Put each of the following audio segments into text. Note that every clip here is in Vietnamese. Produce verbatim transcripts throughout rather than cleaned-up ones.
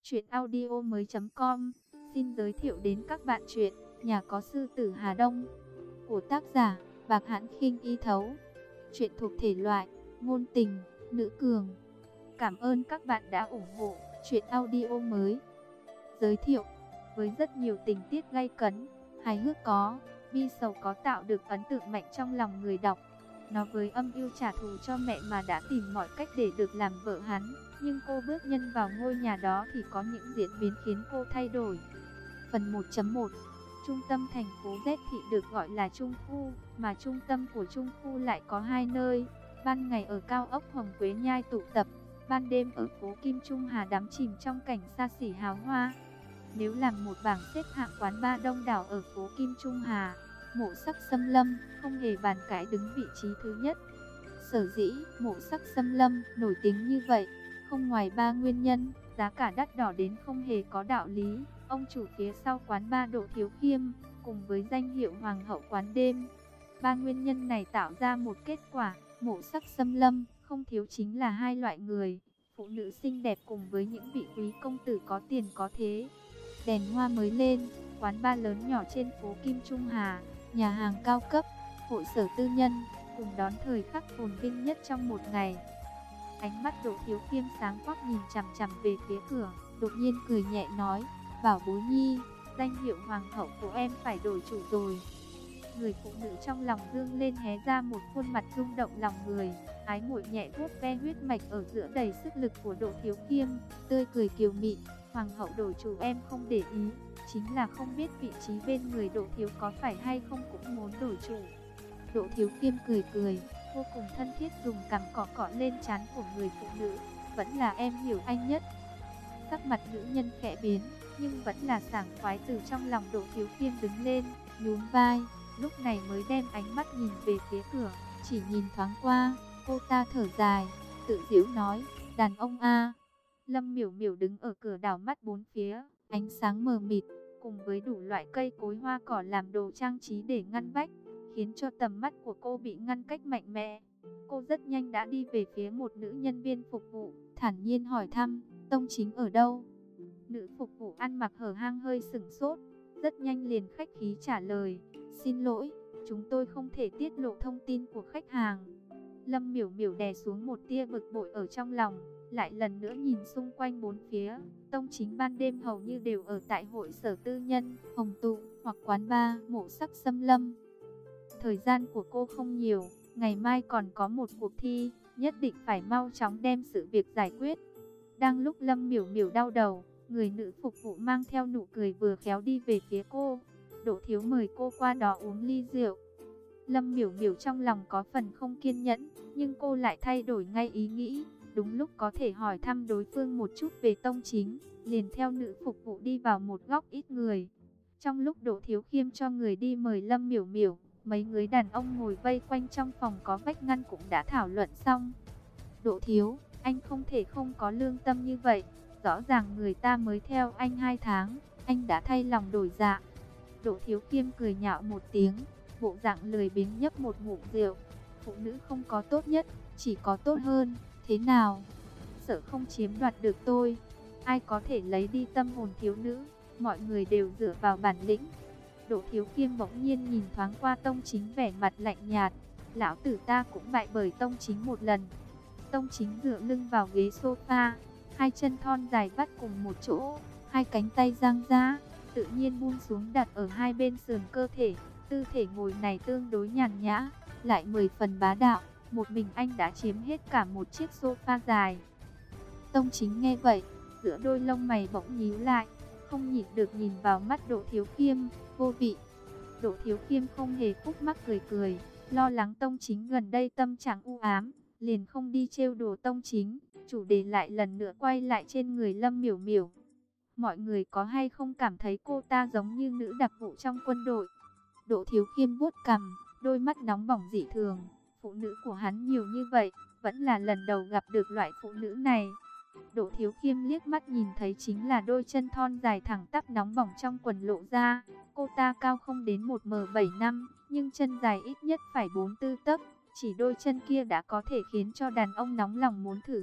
Truyện audio mới.com xin giới thiệu đến các bạn truyện Nhà có sư tử Hà Đông của tác giả Bạc Hãn Khinh Y Thấu. Truyện thuộc thể loại ngôn tình, nữ cường. Cảm ơn các bạn đã ủng hộ truyện audio mới. Giới thiệu với rất nhiều tình tiết gay cấn, hài hước có, bi sầu có, tạo được ấn tượng mạnh trong lòng người đọc. Nó với âm mưu trả thù cho mẹ mà đã tìm mọi cách để được làm vợ hắn, nhưng cô bước nhân vào ngôi nhà đó thì có những diễn biến khiến cô thay đổi. Phần một chấm một. Trung tâm thành phố Z thị được gọi là Trung Khu, mà trung tâm của Trung Khu lại có hai nơi. Ban ngày ở cao ốc Hồng Quế Nhai tụ tập, ban đêm ở phố Kim Trung Hà đắm chìm trong cảnh xa xỉ hào hoa. Nếu làm một bảng xếp hạng quán bar đông đảo ở phố Kim Trung Hà, Mộ Sắc Xâm Lâm không hề bàn cãi đứng vị trí thứ nhất. Sở dĩ Mộ Sắc Xâm Lâm nổi tiếng như vậy, không ngoài ba nguyên nhân: giá cả đắt đỏ đến không hề có đạo lý, ông chủ phía sau quán bar Đỗ Thiếu Khiêm, cùng với danh hiệu Hoàng hậu quán đêm. Ba nguyên nhân này tạo ra một kết quả: Mộ Sắc Xâm Lâm không thiếu chính là hai loại người: phụ nữ xinh đẹp cùng với những vị quý công tử có tiền có thế. Đèn hoa mới lên, quán bar lớn nhỏ trên phố Kim Trung Hà, nhà hàng cao cấp, hội sở tư nhân, cùng đón thời khắc phồn vinh nhất trong một ngày. Ánh mắt Đỗ Thiếu Khiêm sáng quắc nhìn chằm chằm về phía cửa, đột nhiên cười nhẹ nói: "Bảo bối nhi, danh hiệu hoàng hậu của em phải đổi chủ rồi." Người phụ nữ trong lòng dương lên hé ra một khuôn mặt rung động lòng người, ái muội nhẹ vuốt ve huyết mạch ở giữa đầy sức lực của Đỗ Thiếu Khiêm, tươi cười kiều mị: "Hoàng hậu đổi chủ em không để ý, chính là không biết vị trí bên người Đỗ thiếu có phải hay không cũng muốn đổi chủ." Đỗ Thiếu Khiêm cười cười, vô cùng thân thiết dùng cằm cọ cọ lên trán của người phụ nữ: "Vẫn là em hiểu anh nhất." Sắc mặt nữ nhân khẽ biến, nhưng vẫn là sảng khoái từ trong lòng Đỗ Thiếu Khiêm đứng lên, nhún vai, lúc này mới đem ánh mắt nhìn về phía cửa. Chỉ nhìn thoáng qua, cô ta thở dài, tự giễu nói: "Đàn ông a." Lâm Miểu Miểu đứng ở cửa đảo mắt bốn phía, ánh sáng mờ mịt, cùng với đủ loại cây cối hoa cỏ làm đồ trang trí để ngăn vách, khiến cho tầm mắt của cô bị ngăn cách mạnh mẽ. Cô rất nhanh đã đi về phía một nữ nhân viên phục vụ, thản nhiên hỏi thăm: "Tông chính ở đâu?" Nữ phục vụ ăn mặc hở hang hơi sửng sốt, rất nhanh liền khách khí trả lời: "Xin lỗi, chúng tôi không thể tiết lộ thông tin của khách hàng." Lâm Miểu Miểu đè xuống một tia bực bội ở trong lòng, lại lần nữa nhìn xung quanh bốn phía. Tông chính ban đêm hầu như đều ở tại hội sở tư nhân, hồng tụ hoặc quán bar Mộ Sắc Xâm Lâm. Thời gian của cô không nhiều, ngày mai còn có một cuộc thi, nhất định phải mau chóng đem sự việc giải quyết. Đang lúc Lâm Miểu Miểu đau đầu, người nữ phục vụ mang theo nụ cười vừa khéo đi về phía cô: "Đỗ thiếu mời cô qua đó uống ly rượu." Lâm Miểu Miểu trong lòng có phần không kiên nhẫn, nhưng cô lại thay đổi ngay ý nghĩ, đúng lúc có thể hỏi thăm đối phương một chút về tông chính, liền theo nữ phục vụ đi vào một góc ít người. Trong lúc Đỗ Thiếu Khiêm cho người đi mời Lâm Miểu Miểu, mấy người đàn ông ngồi vây quanh trong phòng có vách ngăn cũng đã thảo luận xong. "Đỗ thiếu, anh không thể không có lương tâm như vậy, rõ ràng người ta mới theo anh hai tháng, anh đã thay lòng đổi dạ." Đỗ Thiếu Khiêm cười nhạo một tiếng, bộ dạng lười biếng nhấp một ngụm rượu: "Phụ nữ không có tốt nhất, chỉ có tốt hơn, thế nào? Sợ không chiếm đoạt được tôi? Ai có thể lấy đi tâm hồn thiếu nữ, mọi người đều dựa vào bản lĩnh." Đỗ Thiếu Khiêm bỗng nhiên nhìn thoáng qua Tông Chính, vẻ mặt lạnh nhạt: "Lão tử ta cũng bại bởi Tông Chính một lần." Tông Chính dựa lưng vào ghế sofa, hai chân thon dài vắt cùng một chỗ, hai cánh tay dang ra, tự nhiên buông xuống đặt ở hai bên sườn cơ thể. Tư thể ngồi này tương đối nhàn nhã, lại mười phần bá đạo, một mình anh đã chiếm hết cả một chiếc sofa dài. Tông Chính nghe vậy, giữa đôi lông mày bỗng nhíu lại, không nhịn được nhìn vào mắt Đỗ Thiếu Khiêm: "Vô vị." Đỗ Thiếu Khiêm không hề khúc mắc cười cười, lo lắng Tông Chính gần đây tâm trạng u ám, liền không đi trêu đùa Tông Chính, chủ đề lại lần nữa quay lại trên người Lâm Miểu Miểu. "Mọi người có hay không cảm thấy cô ta giống như nữ đặc vụ trong quân đội?" Đỗ Thiếu Khiêm vuốt cằm, đôi mắt nóng bỏng dị thường. Phụ nữ của hắn nhiều như vậy, vẫn là lần đầu gặp được loại phụ nữ này. Đỗ Thiếu Khiêm liếc mắt nhìn thấy chính là đôi chân thon dài thẳng tắp nóng bỏng trong quần lộ ra. Cô ta cao không đến một mét bảy năm, nhưng chân dài ít nhất phải bốn tư tấc. Chỉ đôi chân kia đã có thể khiến cho đàn ông nóng lòng muốn thử.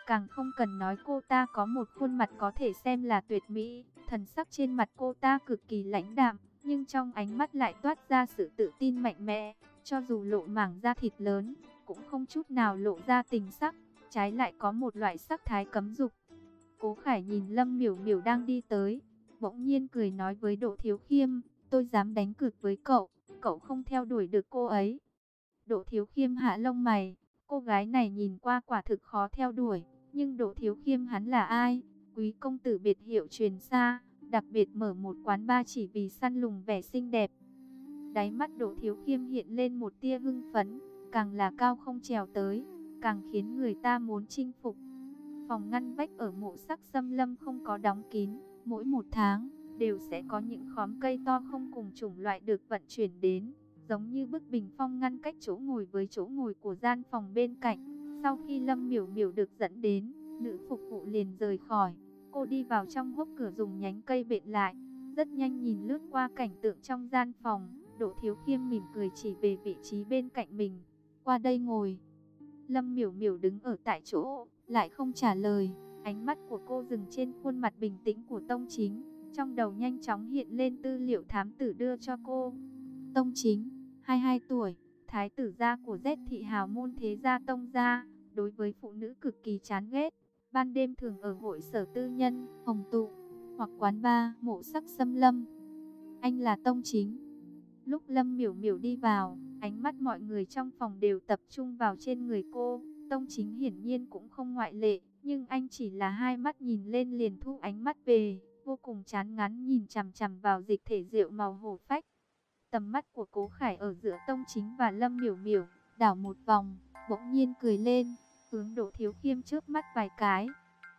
Càng không cần nói cô ta có một khuôn mặt có thể xem là tuyệt mỹ, thần sắc trên mặt cô ta cực kỳ lãnh đạm, nhưng trong ánh mắt lại toát ra sự tự tin mạnh mẽ, cho dù lộ mảng da thịt lớn, cũng không chút nào lộ ra tình sắc, trái lại có một loại sắc thái cấm dục. Cố Khải nhìn Lâm Miểu Miểu đang đi tới, bỗng nhiên cười nói với Đỗ Thiếu Khiêm, tôi dám đánh cược với cậu, cậu không theo đuổi được cô ấy. Đỗ Thiếu Khiêm hạ lông mày, cô gái này nhìn qua quả thực khó theo đuổi, nhưng Đỗ Thiếu Khiêm hắn là ai? Quý công tử biệt hiệu truyền xa, đặc biệt mở một quán bar chỉ vì săn lùng vẻ xinh đẹp. Đáy mắt Đỗ Thiếu Khiêm hiện lên một tia hưng phấn, càng là cao không trèo tới, càng khiến người ta muốn chinh phục. Phòng ngăn vách ở Mộ Sắc Xâm Lâm không có đóng kín, mỗi một tháng đều sẽ có những khóm cây to không cùng chủng loại được vận chuyển đến, giống như bức bình phong ngăn cách chỗ ngồi với chỗ ngồi của gian phòng bên cạnh. Sau khi Lâm Miểu Miểu được dẫn đến, nữ phục vụ liền rời khỏi. Cô đi vào trong hốc cửa dùng nhánh cây bện lại, rất nhanh nhìn lướt qua cảnh tượng trong gian phòng. Đỗ Thiếu Khiêm mỉm cười chỉ về vị trí bên cạnh mình, qua đây ngồi. Lâm Miểu Miểu đứng ở tại chỗ, lại không trả lời. Ánh mắt của cô dừng trên khuôn mặt bình tĩnh của Tông Chính, trong đầu nhanh chóng hiện lên tư liệu thám tử đưa cho cô. Tông Chính, hai mươi hai tuổi, thái tử gia của Z thị hào môn thế gia Tông gia, đối với phụ nữ cực kỳ chán ghét. Ban đêm thường ở hội sở tư nhân, hồng tụ, hoặc quán bar, Mộ Sắc Xâm Lâm. Anh là Tông Chính. Lúc Lâm Miểu Miểu đi vào, ánh mắt mọi người trong phòng đều tập trung vào trên người cô. Tông Chính hiển nhiên cũng không ngoại lệ, nhưng anh chỉ là hai mắt nhìn lên liền thu ánh mắt về, vô cùng chán ngán nhìn chằm chằm vào dịch thể rượu màu hổ phách. Tầm mắt của Cố Khải ở giữa Tông Chính và Lâm Miểu Miểu, đảo một vòng, bỗng nhiên cười lên, hướng Đỗ Thiếu Khiêm trước mắt vài cái.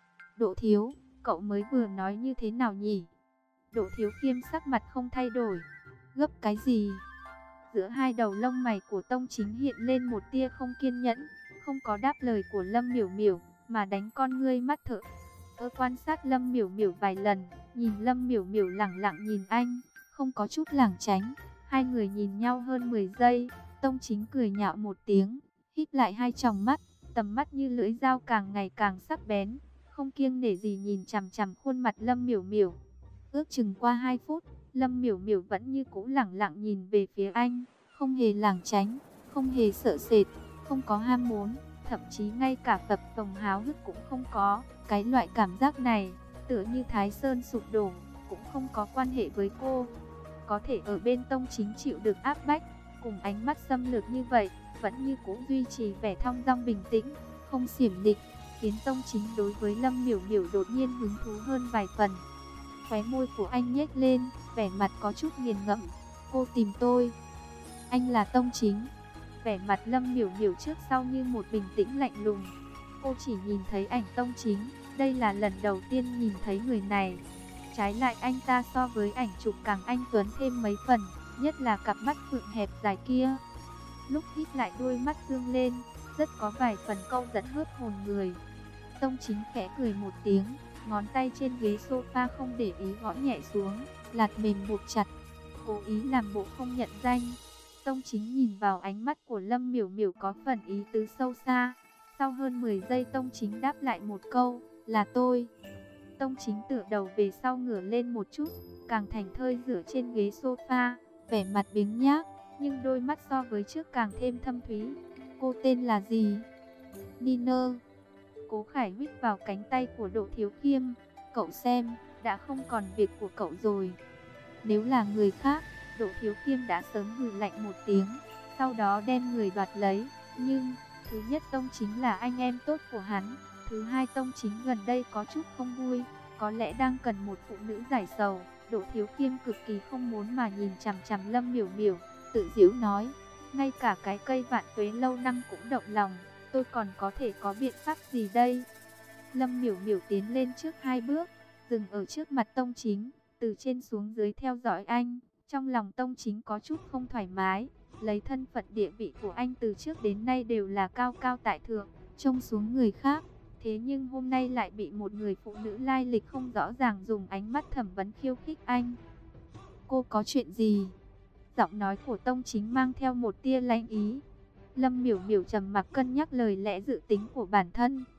Đỗ Thiếu, cậu mới vừa nói như thế nào nhỉ? Đỗ Thiếu Khiêm sắc mặt không thay đổi. Gấp cái gì? Giữa hai đầu lông mày của Tông Chính hiện lên một tia không kiên nhẫn, không có đáp lời của Lâm Miểu Miểu, mà đánh con ngươi mắt thở. Ơ quan sát Lâm Miểu Miểu vài lần, nhìn Lâm Miểu Miểu lẳng lặng nhìn anh, không có chút lảng tránh. Hai người nhìn nhau hơn mười giây, Tông Chính cười nhạo một tiếng, híp lại hai tròng mắt, tầm mắt như lưỡi dao càng ngày càng sắc bén, không kiêng nể gì nhìn chằm chằm khuôn mặt Lâm Miểu Miểu. Ước chừng qua hai phút, Lâm Miểu Miểu vẫn như cũ lẳng lặng nhìn về phía anh, không hề lảng tránh, không hề sợ sệt, không có ham muốn, thậm chí ngay cả phập phồng háo hức cũng không có. Cái loại cảm giác này, tựa như Thái Sơn sụp đổ, cũng không có quan hệ với cô. Có thể ở bên Tông Chính chịu được áp bách, cùng ánh mắt xâm lược như vậy, vẫn như cũ duy trì vẻ thong dong bình tĩnh, không xiểm địch, khiến Tông Chính đối với Lâm Miểu Miểu đột nhiên hứng thú hơn vài phần. Khóe môi của anh nhếch lên, vẻ mặt có chút nghiền ngẫm. Cô tìm tôi? Anh là Tông Chính? Vẻ mặt Lâm Miểu Miểu trước sau như một bình tĩnh lạnh lùng. Cô chỉ nhìn thấy ảnh Tông Chính, đây là lần đầu tiên nhìn thấy người này. Trái lại anh ta so với ảnh chụp càng anh tuấn thêm mấy phần, nhất là cặp mắt phượng hẹp dài kia. Lúc hít lại đôi mắt dương lên, rất có vài phần câu dẫn hớt hồn người. Tông Chính khẽ cười một tiếng, ngón tay trên ghế sofa không để ý gõ nhẹ xuống, lạt mềm buộc chặt, cố ý làm bộ không nhận danh. Tông Chính nhìn vào ánh mắt của Lâm Miểu Miểu có phần ý tứ sâu xa. Sau hơn mười giây Tông Chính đáp lại một câu, là tôi. Tông Chính tựa đầu về sau ngửa lên một chút, càng thành thơi dựa trên ghế sofa, vẻ mặt biếng nhác, nhưng đôi mắt so với trước càng thêm thâm thúy. Cô tên là gì? Niner. Cố Khải huýt vào cánh tay của Đỗ Thiếu Khiêm, cậu xem, đã không còn việc của cậu rồi. Nếu là người khác, Đỗ Thiếu Khiêm đã sớm hừ lạnh một tiếng, sau đó đem người đoạt lấy. Nhưng, thứ nhất Tông Chính là anh em tốt của hắn, thứ hai Tông Chính gần đây có chút không vui, có lẽ đang cần một phụ nữ giải sầu. Đỗ Thiếu Khiêm cực kỳ không muốn mà nhìn chằm chằm Lâm Miểu Miểu, tự giễu nói, ngay cả cái cây vạn tuế lâu năm cũng động lòng, tôi còn có thể có biện pháp gì đây? Lâm Miểu Miểu tiến lên trước hai bước, dừng ở trước mặt Tông Chính, từ trên xuống dưới theo dõi anh. Trong lòng Tông Chính có chút không thoải mái, lấy thân phận địa vị của anh từ trước đến nay đều là cao cao tại thượng, trông xuống người khác. Thế nhưng hôm nay lại bị một người phụ nữ lai lịch không rõ ràng dùng ánh mắt thẩm vấn khiêu khích anh. Cô có chuyện gì? Giọng nói của Tông Chính mang theo một tia lãnh ý. Lâm Miểu Miểu trầm mặc cân nhắc lời lẽ dự tính của bản thân,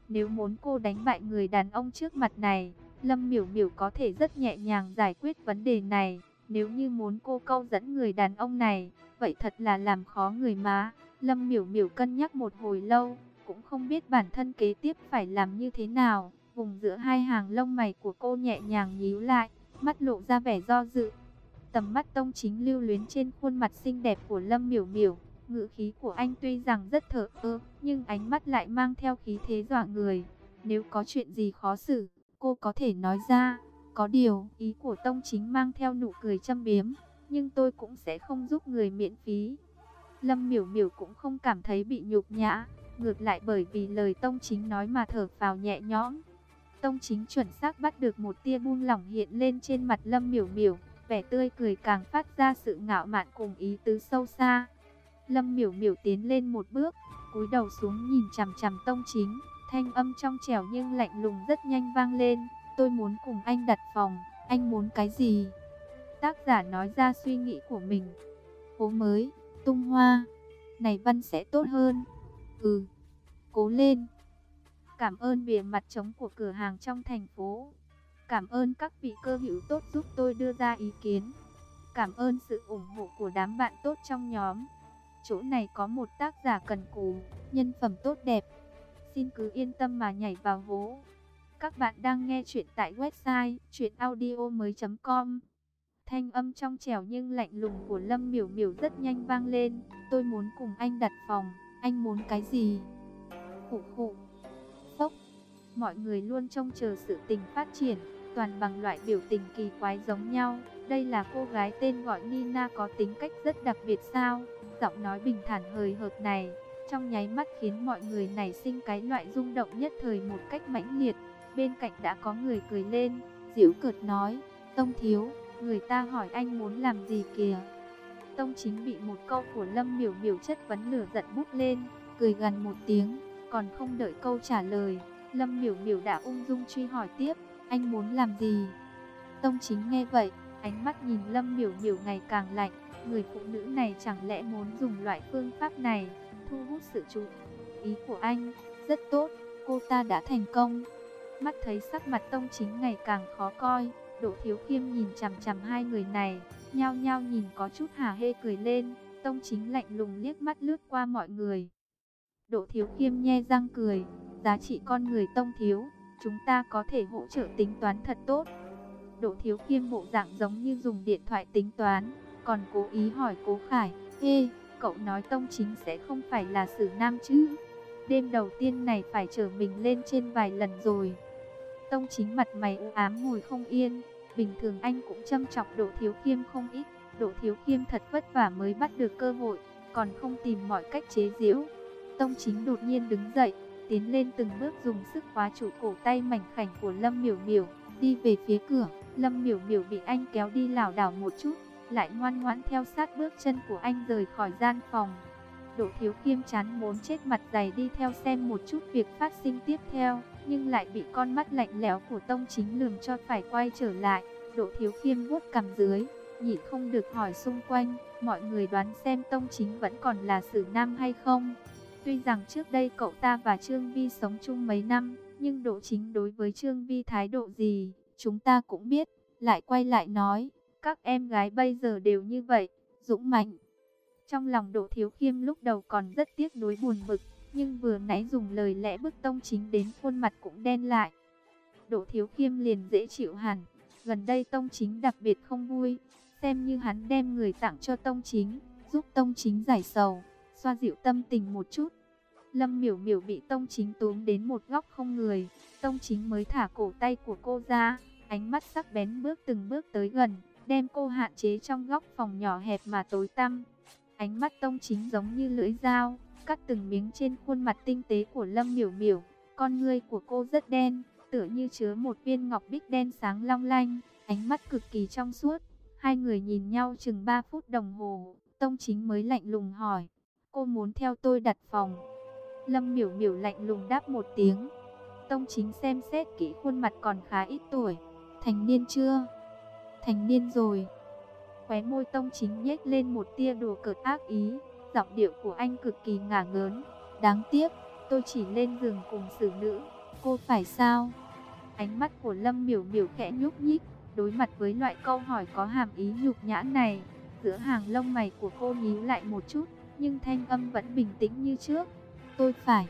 Nếu muốn cô đánh bại người đàn ông trước mặt này, Lâm Miểu Miểu có thể rất nhẹ nhàng giải quyết vấn đề này. Nếu như muốn cô câu dẫn người đàn ông này, vậy thật là làm khó người mà. Lâm Miểu Miểu cân nhắc một hồi lâu, cũng không biết bản thân kế tiếp phải làm như thế nào. Vùng giữa hai hàng lông mày của cô nhẹ nhàng nhíu lại, mắt lộ ra vẻ do dự. Tầm mắt Tông Chính lưu luyến trên khuôn mặt xinh đẹp của Lâm Miểu Miểu. Ngữ khí của anh tuy rằng rất thờ ơ, nhưng ánh mắt lại mang theo khí thế dọa người. Nếu có chuyện gì khó xử, cô có thể nói ra. Có điều, ý của Tông Chính mang theo nụ cười châm biếm, nhưng tôi cũng sẽ không giúp người miễn phí. Lâm Miểu Miểu cũng không cảm thấy bị nhục nhã, ngược lại bởi vì lời Tông Chính nói mà thở phào nhẹ nhõm. Tông Chính chuẩn xác bắt được một tia buông lỏng hiện lên trên mặt Lâm Miểu Miểu, vẻ tươi cười càng phát ra sự ngạo mạn cùng ý tứ sâu xa. Lâm Miểu Miểu tiến lên một bước, cúi đầu xuống nhìn chằm chằm Tông Chính, thanh âm trong trẻo nhưng lạnh lùng rất nhanh vang lên, "Tôi muốn cùng anh đặt phòng, anh muốn cái gì?" Tác giả nói ra suy nghĩ của mình. "Phố mới, tung hoa, này văn sẽ tốt hơn." "Ừ, cố lên." "Cảm ơn bìa mặt trống của cửa hàng trong thành phố. Cảm ơn các vị cơ hữu tốt giúp tôi đưa ra ý kiến. Cảm ơn sự ủng hộ của đám bạn tốt trong nhóm. Chỗ này có một tác giả cần cù, nhân phẩm tốt đẹp. Xin cứ yên tâm mà nhảy vào hố." Các bạn đang nghe chuyện tại website truyện audio mới chấm com. Thanh âm trong trẻo nhưng lạnh lùng của Lâm Miểu Miểu rất nhanh vang lên. "Tôi muốn cùng anh đặt phòng, anh muốn cái gì?" Khụ khụ. Phốc. Mọi người luôn trông chờ sự tình phát triển, toàn bằng loại biểu tình kỳ quái giống nhau. Đây là cô gái tên gọi Nina có tính cách rất đặc biệt sao? Giọng nói bình thản hời hợt này, trong nháy mắt khiến mọi người nảy sinh cái loại rung động nhất thời một cách mãnh liệt. Bên cạnh đã có người cười lên, giễu cợt nói, "Tông thiếu, người ta hỏi anh muốn làm gì kìa?" Tông Chính bị một câu của Lâm Miểu Miểu chất vấn lửa giận bút lên, cười gằn một tiếng, còn không đợi câu trả lời, Lâm Miểu Miểu đã ung dung truy hỏi tiếp, "Anh muốn làm gì?" Tông Chính nghe vậy, ánh mắt nhìn Lâm Miểu Miểu ngày càng lạnh, người phụ nữ này chẳng lẽ muốn dùng loại phương pháp này thu hút sự chú ý của anh? Rất tốt, cô ta đã thành công. Mắt thấy sắc mặt Tông Chính ngày càng khó coi, Đỗ Thiếu Khiêm nhìn chằm chằm hai người này, nhao nhao nhìn có chút hả hê cười lên. Tông Chính lạnh lùng liếc mắt lướt qua mọi người. Đỗ Thiếu Khiêm nhe răng cười, "Giá trị con người Tông thiếu, chúng ta có thể hỗ trợ tính toán thật tốt." Đỗ Thiếu Khiêm bộ dạng giống như dùng điện thoại tính toán, còn cố ý hỏi Cố Khải, "Ê, cậu nói Tông Chính sẽ không phải là Sử Nam chứ? Đêm đầu tiên này phải trở mình lên trên vài lần rồi." Tông Chính mặt mày u ám ngồi không yên, bình thường anh cũng châm chọc Đỗ Thiếu Khiêm không ít. Đỗ Thiếu Khiêm thật vất vả mới bắt được cơ hội, còn không tìm mọi cách chế giễu. Tông Chính đột nhiên đứng dậy, tiến lên từng bước dùng sức khóa trụ cổ tay mảnh khảnh của Lâm Miểu Miểu, đi về phía cửa. Lâm Miểu Miểu bị anh kéo đi lảo đảo một chút, lại ngoan ngoãn theo sát bước chân của anh rời khỏi gian phòng. Đỗ Thiếu Khiêm chán muốn chết mặt dày đi theo xem một chút việc phát sinh tiếp theo, nhưng lại bị con mắt lạnh lẽo của Tông Chính lườm cho phải quay trở lại. Đỗ Thiếu Khiêm vuốt cằm dưới, nhịn không được hỏi xung quanh, mọi người đoán xem Tông Chính vẫn còn là Sử Nam hay không. Tuy rằng trước đây cậu ta và Trương Vi sống chung mấy năm, nhưng Đỗ Chính đối với Trương Vi thái độ gì, chúng ta cũng biết. Lại quay lại nói, các em gái bây giờ đều như vậy, dũng mạnh. Trong lòng Đỗ Thiếu Khiêm lúc đầu còn rất tiếc nuối buồn bực, nhưng vừa nãy dùng lời lẽ bức Tông Chính đến khuôn mặt cũng đen lại. Đỗ Thiếu Khiêm liền dễ chịu hẳn, gần đây Tông Chính đặc biệt không vui, xem như hắn đem người tặng cho Tông Chính, giúp Tông Chính giải sầu, xoa dịu tâm tình một chút. Lâm Miểu Miểu bị Tông Chính túm đến một góc không người, Tông Chính mới thả cổ tay của cô ra, ánh mắt sắc bén bước từng bước tới gần, đem cô hạn chế trong góc phòng nhỏ hẹp mà tối tăm. Ánh mắt Tông Chính giống như lưỡi dao, cắt từng miếng trên khuôn mặt tinh tế của Lâm Miểu Miểu. Con ngươi của cô rất đen, tựa như chứa một viên ngọc bích đen sáng long lanh, ánh mắt cực kỳ trong suốt. Hai người nhìn nhau chừng ba phút đồng hồ, Tông Chính mới lạnh lùng hỏi, "Cô muốn theo tôi đặt phòng?" Lâm Miểu Miểu lạnh lùng đáp một tiếng. Tông Chính xem xét kỹ khuôn mặt còn khá ít tuổi. "Thành niên chưa?" "Thành niên rồi." Khóe môi Tông Chính nhếch lên một tia đùa cợt ác ý, giọng điệu của anh cực kỳ ngả ngớn. "Đáng tiếc, tôi chỉ lên giường cùng xử nữ, cô phải sao? Ánh mắt của Lâm Miểu Miểu khẽ nhúc nhích, đối mặt với loại câu hỏi có hàm ý nhục nhã này, giữa hàng lông mày của cô nhíu lại một chút, nhưng thanh âm vẫn bình tĩnh như trước. Tôi phải.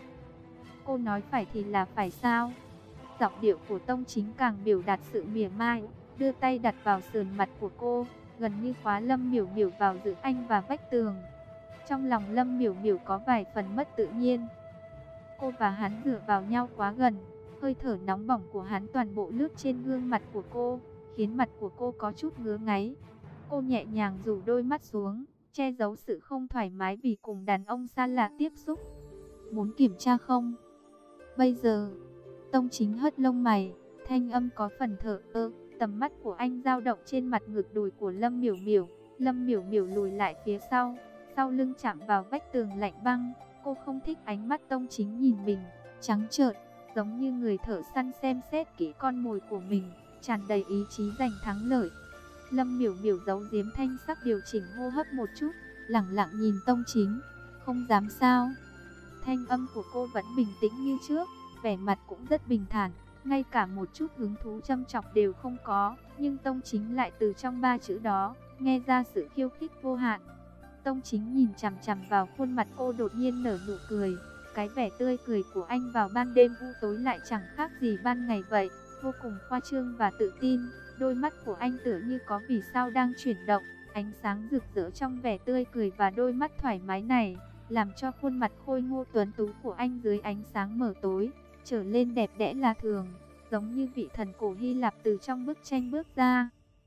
Cô nói phải thì là phải sao? Giọng điệu của Tông Chính càng biểu đạt sự mỉa mai, đưa tay đặt vào sườn mặt của cô, gần như khóa Lâm Miểu Miểu vào giữa anh và vách tường. Trong lòng Lâm Miểu Miểu có vài phần mất tự nhiên. Cô và hắn dựa vào nhau quá gần, hơi thở nóng bỏng của hắn toàn bộ lướt trên gương mặt của cô, khiến mặt của cô có chút ngứa ngáy. Cô nhẹ nhàng rủ đôi mắt xuống, che giấu sự không thoải mái vì cùng đàn ông xa lạ tiếp xúc. Muốn kiểm tra không? Bây giờ, Tông Chính hất lông mày, thanh âm có phần thở ơ, tầm mắt của anh dao động trên mặt ngực đùi của Lâm Miểu Miểu. Lâm Miểu Miểu lùi lại phía sau, sau lưng chạm vào vách tường lạnh băng. Cô không thích ánh mắt Tông Chính nhìn mình, trắng trợn, giống như người thợ săn xem xét kỹ con mồi của mình, tràn đầy ý chí giành thắng lợi. Lâm Miểu Miểu giấu giếm thanh sắc, điều chỉnh hô hấp một chút, lẳng lặng nhìn Tông Chính. Không dám sao? Thanh âm của cô vẫn bình tĩnh như trước, vẻ mặt cũng rất bình thản, ngay cả một chút hứng thú châm chọc đều không có, nhưng Tông Chính lại từ trong ba chữ đó nghe ra sự khiêu khích vô hạn. Tông Chính nhìn chằm chằm vào khuôn mặt cô, đột nhiên nở nụ cười. Cái vẻ tươi cười của anh vào ban đêm u tối lại chẳng khác gì ban ngày vậy, vô cùng khoa trương và tự tin. Đôi mắt của anh tựa như có vì sao đang chuyển động, ánh sáng rực rỡ trong vẻ tươi cười và đôi mắt thoải mái này, làm cho khuôn mặt khôi ngô tuấn tú của anh dưới ánh sáng mờ tối trở lên đẹp đẽ lạ thường, giống như vị thần cổ Hy Lạp từ trong bức tranh bước ra.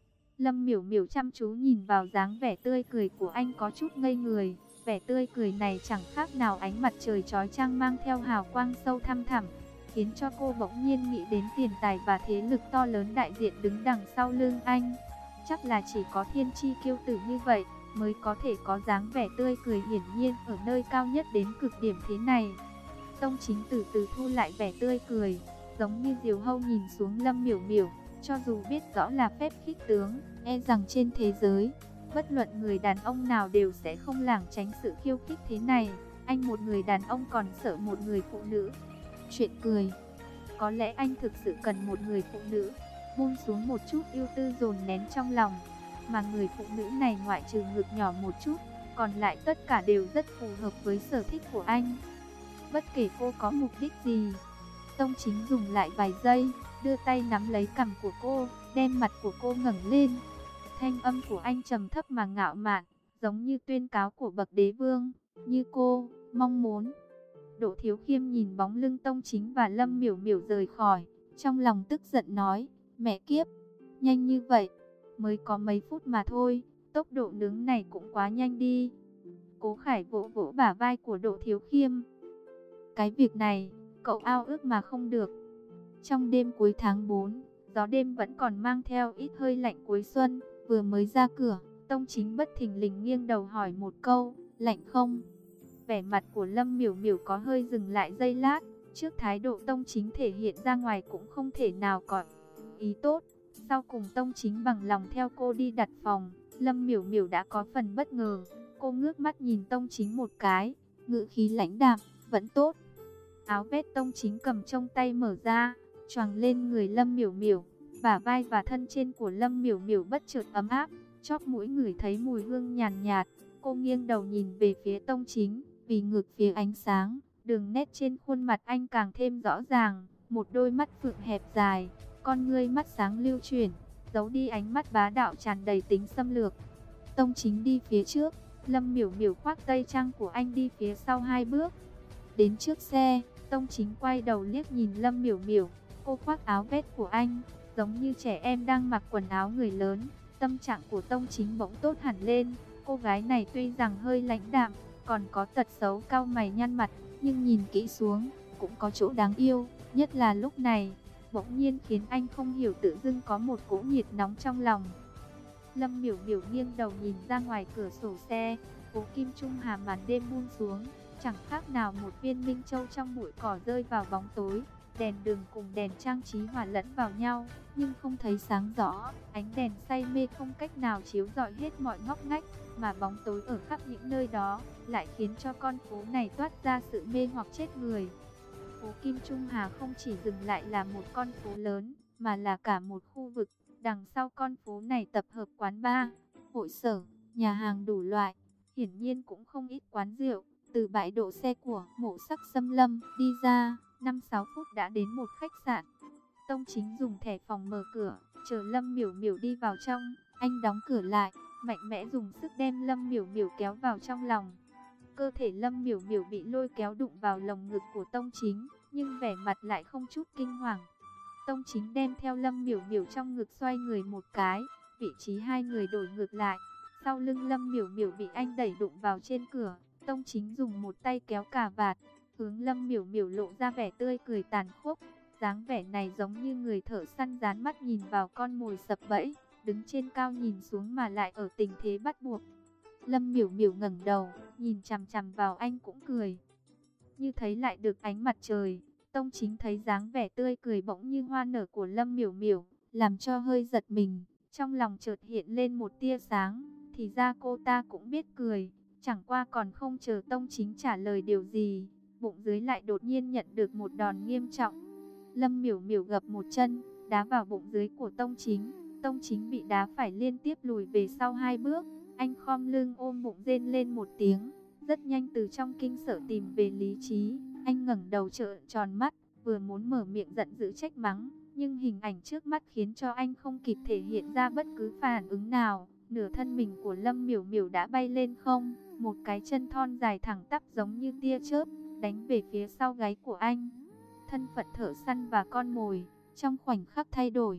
Lâm Miểu Miểu chăm chú nhìn vào dáng vẻ tươi cười của anh, có chút ngây người. Vẻ tươi cười này chẳng khác nào ánh mặt trời chói chang mang theo hào quang sâu thăm thẳm, khiến cho cô bỗng nhiên nghĩ đến tiền tài và thế lực to lớn đại diện đứng đằng sau lưng anh. Chắc là chỉ có thiên chi kiêu tử như vậy mới có thể có dáng vẻ tươi cười hiển nhiên ở nơi cao nhất đến cực điểm thế này. Tông Chính từ từ thu lại vẻ tươi cười, giống như diều hâu nhìn xuống Lâm Miểu Miểu. Cho dù biết rõ là phép khích tướng, e rằng trên thế giới, bất luận người đàn ông nào đều sẽ không lảng tránh sự khiêu khích thế này. Anh một người đàn ông còn sợ một người phụ nữ. Chuyện cười. Có lẽ anh thực sự cần một người phụ nữ, buông xuống một chút ưu tư dồn nén trong lòng. Mà người phụ nữ này ngoại trừ ngực nhỏ một chút, còn lại tất cả đều rất phù hợp với sở thích của anh. Bất kể cô có mục đích gì. Tông Chính dùng lại vài giây, đưa tay nắm lấy cằm của cô, đem mặt của cô ngẩng lên. Thanh âm của anh trầm thấp mà ngạo mạn, giống như tuyên cáo của bậc đế vương, như cô mong muốn. Đỗ Thiếu Khiêm nhìn bóng lưng Tông Chính và Lâm Miểu Miểu rời khỏi, trong lòng tức giận nói, mẹ kiếp, nhanh như vậy, mới có mấy phút mà thôi, tốc độ nướng này cũng quá nhanh đi. Cố Khải vỗ vỗ bả vai của Đỗ Thiếu Khiêm. Cái việc này, cậu ao ước mà không được. Trong đêm cuối tháng tư, gió đêm vẫn còn mang theo ít hơi lạnh cuối xuân. Vừa mới ra cửa, Tông Chính bất thình lình nghiêng đầu hỏi một câu, lạnh không? Vẻ mặt của Lâm Miểu Miểu có hơi dừng lại giây lát, trước thái độ Tông Chính thể hiện ra ngoài cũng không thể nào có ý tốt. Sau cùng Tông Chính bằng lòng theo cô đi đặt phòng, Lâm Miểu Miểu đã có phần bất ngờ. Cô ngước mắt nhìn Tông Chính một cái, ngữ khí lãnh đạm, vẫn tốt. Áo vest Tông Chính cầm trong tay mở ra, choàng lên người Lâm Miểu Miểu. Bả vai và thân trên của Lâm Miểu Miểu bất chợt ấm áp, chóp mũi ngửi thấy mùi hương nhàn nhạt. Cô nghiêng đầu nhìn về phía Tông Chính, vì ngược phía ánh sáng, đường nét trên khuôn mặt anh càng thêm rõ ràng. Một đôi mắt phượng hẹp dài, con ngươi mắt sáng lưu chuyển, giấu đi ánh mắt bá đạo tràn đầy tính xâm lược. Tông Chính đi phía trước, Lâm Miểu Miểu khoác tây trang của anh đi phía sau hai bước. Đến trước xe, Tông Chính quay đầu liếc nhìn Lâm Miểu Miểu, cô khoác áo vest của anh, giống như trẻ em đang mặc quần áo người lớn. Tâm trạng của Tông Chính bỗng tốt hẳn lên. Cô gái này tuy rằng hơi lãnh đạm, còn có tật xấu cau mày nhăn mặt, nhưng nhìn kỹ xuống, cũng có chỗ đáng yêu. Nhất là lúc này, bỗng nhiên khiến anh không hiểu tự dưng có một cỗ nhiệt nóng trong lòng. Lâm Miểu Miểu nghiêng đầu nhìn ra ngoài cửa sổ xe, phố Kim Trung Hà màn đêm buông xuống, chẳng khác nào một viên minh châu trong bụi cỏ rơi vào bóng tối. Đèn đường cùng đèn trang trí hòa lẫn vào nhau, nhưng không thấy sáng rõ. Ánh đèn say mê không cách nào chiếu rọi hết mọi ngóc ngách, mà bóng tối ở khắp những nơi đó lại khiến cho con phố này toát ra sự mê hoặc chết người. phố Kim Trung Hà không chỉ dừng lại là một con phố lớn, mà là cả một khu vực. Đằng sau con phố này tập hợp quán bar, hội sở, nhà hàng đủ loại, hiển nhiên cũng không ít quán rượu. Từ bãi đỗ xe của Mộ Sắc Xâm Lâm đi ra, năm sáu phút đã đến một khách sạn. Tông Chính dùng thẻ phòng mở cửa, chờ Lâm Miểu Miểu đi vào trong. Anh đóng cửa lại, mạnh mẽ dùng sức đem Lâm Miểu Miểu kéo vào trong lòng. Cơ thể Lâm Miểu Miểu bị lôi kéo đụng vào lồng ngực của Tông Chính, nhưng vẻ mặt lại không chút kinh hoàng. Tông Chính đem theo Lâm Miểu Miểu trong ngực xoay người một cái, vị trí hai người đổi ngược lại. Sau lưng Lâm Miểu Miểu bị anh đẩy đụng vào trên cửa, Tông Chính dùng một tay kéo cà vạt, hướng Lâm Miểu Miểu lộ ra vẻ tươi cười tàn khốc. Dáng vẻ này giống như người thợ săn dán mắt nhìn vào con mồi sập bẫy, đứng trên cao nhìn xuống mà lại ở tình thế bắt buộc. Lâm Miểu Miểu ngẩng đầu, nhìn chằm chằm vào anh cũng cười. Như thấy lại được ánh mặt trời, Tông Chính thấy dáng vẻ tươi cười bỗng như hoa nở của Lâm Miểu Miểu, làm cho hơi giật mình, trong lòng chợt hiện lên một tia sáng, thì ra cô ta cũng biết cười. Chẳng qua còn không chờ Tông Chính trả lời điều gì, bụng dưới lại đột nhiên nhận được một đòn nghiêm trọng. Lâm Miểu Miểu gập một chân, đá vào bụng dưới của Tông Chính. Tông Chính bị đá phải liên tiếp lùi về sau hai bước. Anh khom lưng ôm bụng rên lên một tiếng, rất nhanh từ trong kinh sợ tìm về lý trí. Anh ngẩng đầu trợn tròn mắt, vừa muốn mở miệng giận dữ trách mắng, nhưng hình ảnh trước mắt khiến cho anh không kịp thể hiện ra bất cứ phản ứng nào. Nửa thân mình của Lâm Miểu Miểu đã bay lên không, một cái chân thon dài thẳng tắp giống như tia chớp, đánh về phía sau gáy của anh. Thân phận thợ săn và con mồi, trong khoảnh khắc thay đổi.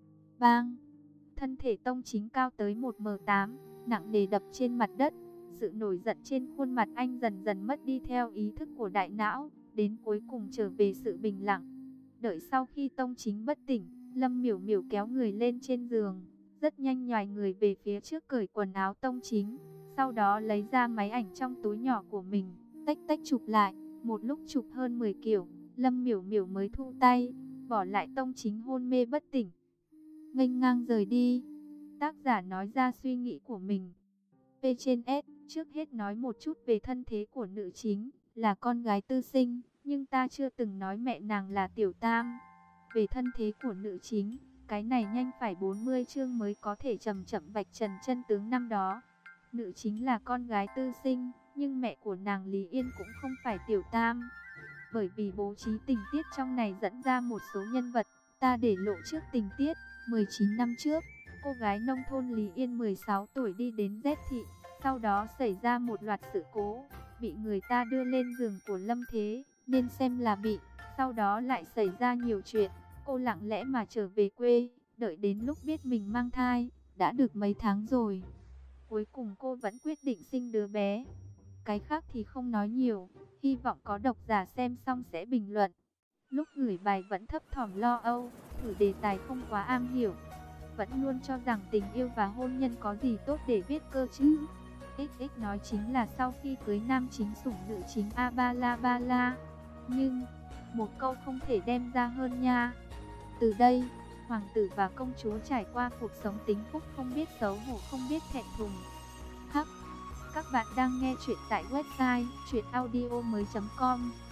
Bang! Thân thể Tông Chính cao tới một mét tám, nặng nề đập trên mặt đất. Sự nổi giận trên khuôn mặt anh dần dần mất đi theo ý thức của đại não, đến cuối cùng trở về sự bình lặng. Đợi sau khi Tông Chính bất tỉnh, Lâm Miểu Miểu kéo người lên trên giường, rất nhanh nhoài người về phía trước cởi quần áo Tông Chính, sau đó lấy ra máy ảnh trong túi nhỏ của mình, tách tách chụp lại. Một lúc chụp hơn mười kiểu, Lâm Miểu Miểu mới thu tay, bỏ lại Tông Chính hôn mê bất tỉnh, nghênh ngang rời đi. Tác giả nói ra suy nghĩ của mình. P trên S, trước hết nói một chút về thân thế của nữ chính, là con gái tư sinh, nhưng ta chưa từng nói mẹ nàng là Tiểu Tam. Về thân thế của nữ chính, cái này nhanh phải bốn mươi chương mới có thể chậm chậm vạch trần chân tướng năm đó. Nữ chính là con gái tư sinh, nhưng mẹ của nàng Lý Yên cũng không phải Tiểu Tam. Bởi vì bố trí tình tiết trong này dẫn ra một số nhân vật, ta để lộ trước tình tiết. mười chín năm trước, cô gái nông thôn Lý Yên mười sáu tuổi đi đến Z thị, sau đó xảy ra một loạt sự cố, bị người ta đưa lên giường của Lâm Thế, nên xem là bị, sau đó lại xảy ra nhiều chuyện, cô lặng lẽ mà trở về quê, đợi đến lúc biết mình mang thai, đã được mấy tháng rồi. Cuối cùng cô vẫn quyết định sinh đứa bé. Cái khác thì không nói nhiều, hy vọng có độc giả xem xong sẽ bình luận. Lúc gửi bài vẫn thấp thỏm lo âu, thử đề tài không quá am hiểu, vẫn luôn cho rằng tình yêu và hôn nhân có gì tốt để viết cơ chứ. ích ích nói chính là sau khi cưới nam chính sủng nữ chính a ba la ba la. Nhưng, một câu không thể đem ra hơn nha. Từ đây, hoàng tử và công chúa trải qua cuộc sống tính phúc không biết xấu hổ không biết thẹn thùng. Hắc, các bạn đang nghe chuyện tại website truyện audio mới chấm com.